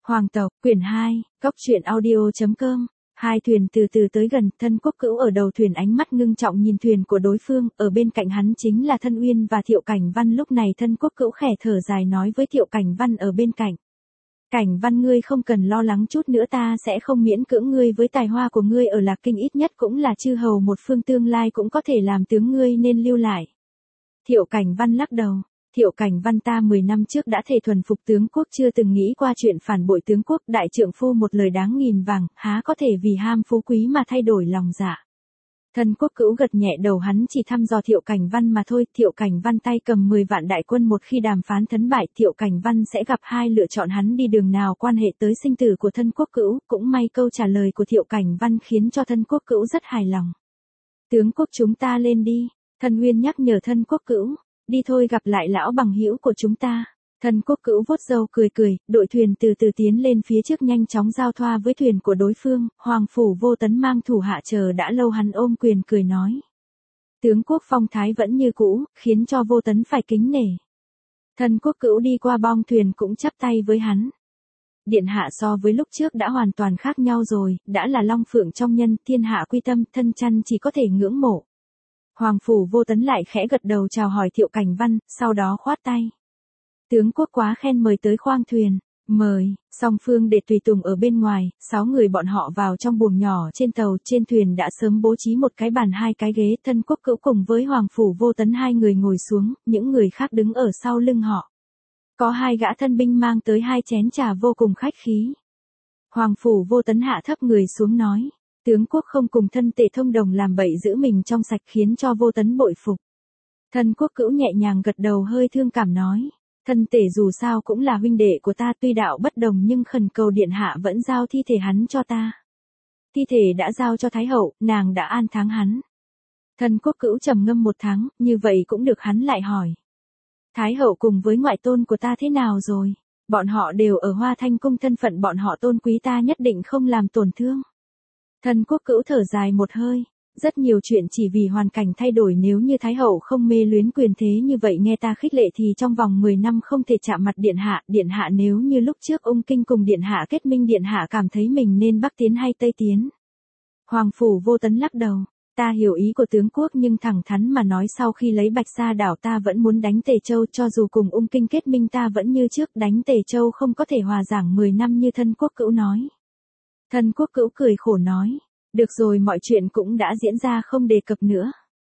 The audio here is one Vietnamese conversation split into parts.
Hoàng tộc, quyển 2, Cốc truyện audio.com. Hai thuyền từ từ tới gần, Thân Quốc Cữu ở đầu thuyền ánh mắt ngưng trọng nhìn thuyền của đối phương, ở bên cạnh hắn chính là Thân Uyên và Thiệu Cảnh Văn. Lúc này Thân Quốc Cữu khẽ thở dài nói với Thiệu Cảnh Văn ở bên cạnh. Cảnh Văn, ngươi không cần lo lắng, chút nữa ta sẽ không miễn cưỡng ngươi, với tài hoa của ngươi ở Lạc Kinh ít nhất cũng là chư hầu một phương, tương lai cũng có thể làm tướng, ngươi nên lưu lại. Thiệu Cảnh Văn lắc đầu. Thiệu Cảnh Văn, ta 10 năm trước đã thề thuần phục tướng quốc, chưa từng nghĩ qua chuyện phản bội tướng quốc, đại trượng phu một lời đáng nghìn vàng, há có thể vì ham phú quý mà thay đổi lòng dạ. Thân Quốc Cữu gật nhẹ đầu, hắn chỉ thăm dò Thiệu Cảnh Văn mà thôi. Thiệu Cảnh Văn tay cầm 10 vạn đại quân, một khi đàm phán thất bại, Thiệu Cảnh Văn sẽ gặp hai lựa chọn, hắn đi đường nào quan hệ tới sinh tử của Thân Quốc Cữu. Cũng may câu trả lời của Thiệu Cảnh Văn khiến cho Thân Quốc Cữu rất hài lòng. Tướng quốc, chúng ta lên đi. Thân Uyên nhắc nhở Thân Quốc Cữu. Đi thôi, gặp lại lão bằng hữu của chúng ta. Thân Quốc Cữu vuốt râu cười cười, đội thuyền từ từ tiến lên phía trước, nhanh chóng giao thoa với thuyền của đối phương. Hoàng phủ Vô Tấn mang thủ hạ chờ đã lâu, hắn ôm quyền cười nói. Tướng quốc phong thái vẫn như cũ, khiến cho Vô Tấn phải kính nể. Thân Quốc Cữu đi qua bong thuyền cũng chắp tay với hắn. Điện hạ so với lúc trước đã hoàn toàn khác nhau rồi, đã là long phượng trong nhân, thiên hạ quy tâm, thân chăn chỉ có thể ngưỡng mộ. Hoàng phủ Vô Tấn lại khẽ gật đầu chào hỏi Thiệu Cảnh Văn, sau đó khoát tay. Tướng quốc quá khen, mời tới khoang thuyền. Mời. Song phương để tùy tùng ở bên ngoài, 6 người bọn họ vào trong buồng nhỏ trên tàu. Trên thuyền đã sớm bố trí một cái bàn, 2 cái ghế. Thân Quốc Cữu cùng với Hoàng phủ Vô Tấn 2 người ngồi xuống, những người khác đứng ở sau lưng họ. Có 2 gã thân binh mang tới 2 chén trà vô cùng khách khí. Hoàng phủ Vô Tấn hạ thấp người xuống nói. Tướng quốc không cùng thân tể thông đồng làm bậy, giữ mình trong sạch, khiến cho Vô Tấn bội phục. Thân Quốc Cữu nhẹ nhàng gật đầu, hơi thương cảm nói. Thân tể dù sao cũng là huynh đệ của ta, tuy đạo bất đồng nhưng khẩn cầu điện hạ vẫn giao thi thể hắn cho ta. Thi thể đã giao cho Thái hậu, nàng đã an táng hắn. Thân Quốc Cữu trầm ngâm 1 tháng, như vậy cũng được, hắn lại hỏi. Thái hậu cùng với ngoại tôn của ta thế nào rồi? Bọn họ đều ở Hoa Thanh cung, thân phận bọn họ tôn quý, ta nhất định không làm tổn thương. Thân Quốc Cữu thở dài một hơi. Rất nhiều chuyện chỉ vì hoàn cảnh thay đổi, nếu như Thái hậu không mê luyến quyền thế như vậy, nghe ta khích lệ thì trong vòng 10 năm không thể chạm mặt điện hạ nếu như lúc trước Ung Kinh cùng điện hạ kết minh, điện hạ cảm thấy mình nên Bắc tiến hay Tây tiến? Hoàng phủ Vô Tấn lắc đầu. Ta hiểu ý của tướng quốc, nhưng thẳng thắn mà nói, sau khi lấy Bạch Sa đảo ta vẫn muốn đánh Tề Châu, cho dù cùng Ung Kinh kết minh ta vẫn như trước đánh Tề Châu, không có thể hòa giảng 10 năm như Thân Quốc Cữu nói. Thân Quốc Cữu cười khổ nói. Được rồi, mọi chuyện cũng đã diễn ra, không đề cập nữa.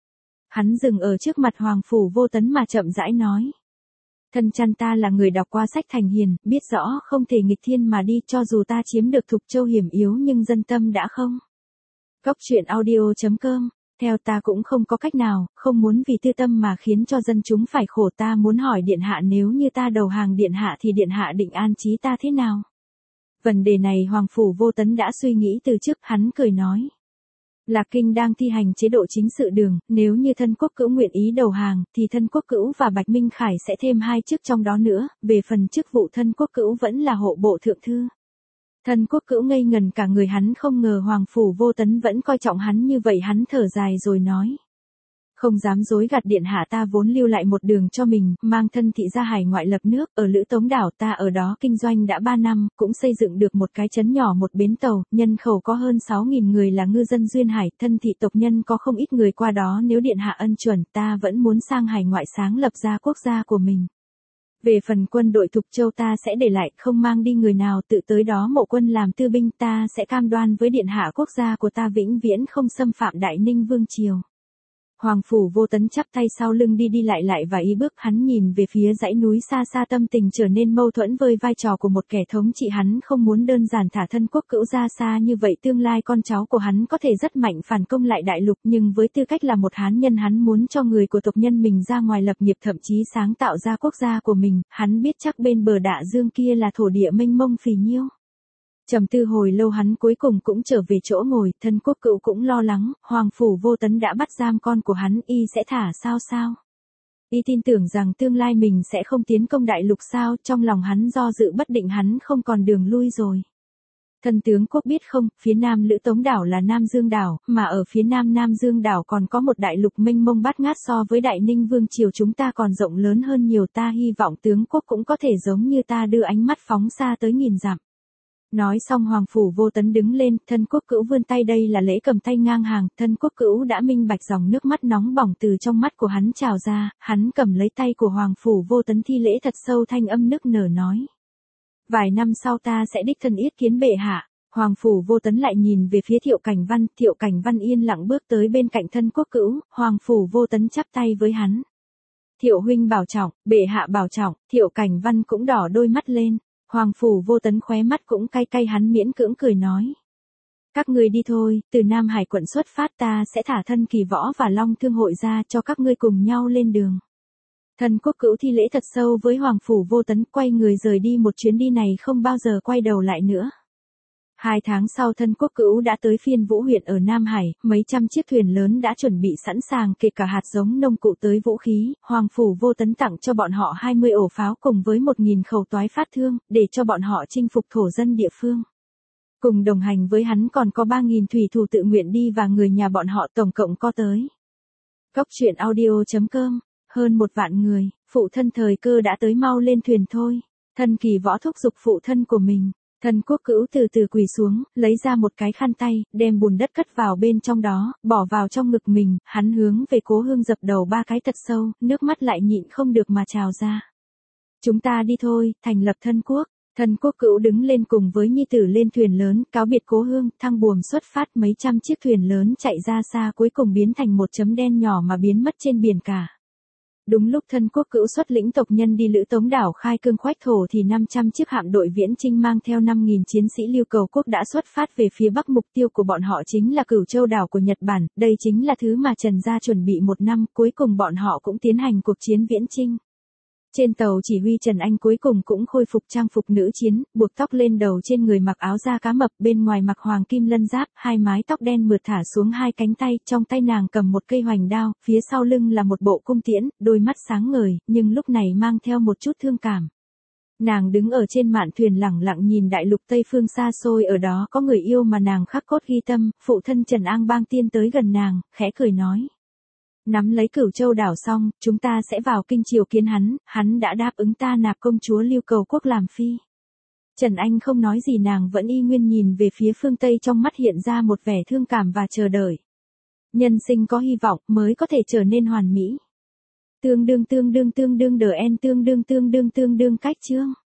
Hắn dừng ở trước mặt Hoàng phủ Vô Tấn mà chậm rãi nói. Thân chăn, ta là người đọc qua sách thành hiền, biết rõ không thể nghịch thiên mà đi, cho dù ta chiếm được Thục Châu hiểm yếu nhưng dân tâm đã không. Cốc truyện audio.com. Theo ta cũng không có cách nào, không muốn vì tư tâm mà khiến cho dân chúng phải khổ. Ta muốn hỏi điện hạ, nếu như ta đầu hàng điện hạ thì điện hạ định an trí ta thế nào? Vấn đề này Hoàng phủ Vô Tấn đã suy nghĩ từ trước, hắn cười nói. Lạc Kinh đang thi hành chế độ chính sự đường, nếu như Thân Quốc Cữu nguyện ý đầu hàng, thì Thân Quốc Cữu và Bạch Minh Khải sẽ thêm 2 chức trong đó nữa, về phần chức vụ Thân Quốc Cữu vẫn là hộ bộ thượng thư. Thân Quốc Cữu ngây ngần cả người, hắn không ngờ Hoàng phủ Vô Tấn vẫn coi trọng hắn như vậy, hắn thở dài rồi nói. Không dám dối gạt điện hạ, ta vốn lưu lại một đường cho mình, mang thân thị ra hải ngoại lập nước, ở Lữ Tống đảo, ta ở đó kinh doanh đã 3 năm, cũng xây dựng được một cái trấn nhỏ, một bến tàu, nhân khẩu có hơn 6.000 người là ngư dân duyên hải, thân thị tộc nhân có không ít người qua đó, nếu điện hạ ân chuẩn, ta vẫn muốn sang hải ngoại sáng lập ra quốc gia của mình. Về phần quân đội Thục Châu ta sẽ để lại, không mang đi người nào, tự tới đó mộ quân làm tư binh, ta sẽ cam đoan với điện hạ quốc gia của ta vĩnh viễn không xâm phạm Đại Ninh vương triều. Hoàng phủ Vô Tấn chắp tay sau lưng đi lại và ý bước, hắn nhìn về phía dãy núi xa xa, tâm tình trở nên mâu thuẫn với vai trò của một kẻ thống trị. Hắn không muốn đơn giản thả Thân Quốc Cữu ra xa như vậy, tương lai con cháu của hắn có thể rất mạnh, phản công lại đại lục, nhưng với tư cách là một hán nhân, hắn muốn cho người của tộc nhân mình ra ngoài lập nghiệp, thậm chí sáng tạo ra quốc gia của mình. Hắn biết chắc bên bờ Đại Dương kia là thổ địa mênh mông phì nhiêu. Trầm tư hồi lâu, hắn cuối cùng cũng trở về chỗ ngồi. Thân Quốc Cữu cũng lo lắng, Hoàng phủ Vô Tấn đã bắt giam con của hắn, y sẽ thả sao? Y tin tưởng rằng tương lai mình sẽ không tiến công đại lục sao? Trong lòng hắn do dự bất định, hắn không còn đường lui rồi. Thân tướng quốc biết không, phía nam Lữ Tống đảo là Nam Dương đảo, mà ở phía nam Nam Dương đảo còn có một đại lục mênh mông bát ngát, so với Đại Ninh vương triều chúng ta còn rộng lớn hơn nhiều. Ta hy vọng tướng quốc cũng có thể giống như ta, đưa ánh mắt phóng xa tới nghìn dặm. Nói xong Hoàng Phủ Vô Tấn đứng lên, Thân Quốc Cữu vươn tay đây là lễ cầm tay ngang hàng, Thân Quốc Cữu đã minh bạch dòng nước mắt nóng bỏng từ trong mắt của hắn trào ra, hắn cầm lấy tay của Hoàng Phủ Vô Tấn thi lễ thật sâu thanh âm nức nở nói. Vài năm sau ta sẽ đích thân yết kiến bệ hạ. Hoàng Phủ Vô Tấn lại nhìn về phía Thiệu Cảnh Văn yên lặng bước tới bên cạnh Thân Quốc Cữu, Hoàng Phủ Vô Tấn chắp tay với hắn. Thiệu huynh bảo trọng, bệ hạ bảo trọng, Thiệu Cảnh Văn cũng đỏ đôi mắt lên, Hoàng Phủ Vô Tấn khóe mắt cũng cay cay hắn miễn cưỡng cười nói. Các ngươi đi thôi, từ Nam Hải quận xuất phát ta sẽ thả Thân Kỳ Võ và Long Thương hội ra cho các ngươi cùng nhau lên đường. Thân Quốc Cữu thi lễ thật sâu với Hoàng Phủ Vô Tấn quay người rời đi một chuyến đi này không bao giờ quay đầu lại nữa. 2 tháng sau Thân Quốc Cữu đã tới Phiên Vũ huyện ở Nam Hải, mấy trăm chiếc thuyền lớn đã chuẩn bị sẵn sàng kể cả hạt giống nông cụ tới vũ khí, Hoàng Phủ Vô Tấn tặng cho bọn họ 20 ổ pháo cùng với 1.000 khẩu toái phát thương, để cho bọn họ chinh phục thổ dân địa phương. Cùng đồng hành với hắn còn có 3.000 thủy thủ tự nguyện đi và người nhà bọn họ tổng cộng có tới. Cốc truyện audio.com, hơn 1 vạn người, phụ thân thời cơ đã tới mau lên thuyền thôi. Thân Kỳ Võ thúc giục phụ thân của mình. Thân Quốc Cữu từ từ quỳ xuống, lấy ra một cái khăn tay, đem bùn đất cất vào bên trong đó, bỏ vào trong ngực mình, hắn hướng về Cố Hương dập đầu 3 cái thật sâu, nước mắt lại nhịn không được mà trào ra. Chúng ta đi thôi, thành lập Thân Quốc. Thân Quốc Cữu đứng lên cùng với nhi tử lên thuyền lớn, cáo biệt Cố Hương, thăng buồm xuất phát mấy trăm chiếc thuyền lớn chạy ra xa cuối cùng biến thành một chấm đen nhỏ mà biến mất trên biển cả. Đúng lúc Thân Quốc Cữu xuất lĩnh tộc nhân đi lữ tống đảo khai cương khoách thổ thì 500 chiếc hạm đội viễn chinh mang theo 5.000 chiến sĩ Lưu Cầu Quốc đã xuất phát về phía bắc, mục tiêu của bọn họ chính là Cửu Châu đảo của Nhật Bản, đây chính là thứ mà Trần gia chuẩn bị 1 năm, cuối cùng bọn họ cũng tiến hành cuộc chiến viễn chinh. Trên tàu chỉ huy Trần Anh cuối cùng cũng khôi phục trang phục nữ chiến, buộc tóc lên đầu, trên người mặc áo da cá mập, bên ngoài mặc hoàng kim lân giáp, 2 mái tóc đen mượt thả xuống 2 cánh tay, trong tay nàng cầm một cây hoành đao, phía sau lưng là một bộ cung tiễn, đôi mắt sáng ngời, nhưng lúc này mang theo một chút thương cảm. Nàng đứng ở trên mạn thuyền lẳng lặng nhìn đại lục Tây phương xa xôi, ở đó có người yêu mà nàng khắc cốt ghi tâm, phụ thân Trần An Bang tiên tới gần nàng, khẽ cười nói. Nắm lấy Cửu Châu đảo xong, chúng ta sẽ vào kinh triều kiến hắn đã đáp ứng ta nạp công chúa Lưu Cầu Quốc làm phi. Trần Anh không nói gì, nàng vẫn y nguyên nhìn về phía phương Tây, trong mắt hiện ra một vẻ thương cảm và chờ đợi. Nhân sinh có hy vọng mới có thể trở nên hoàn mỹ. Tương đương đờ en tương đương cách chương.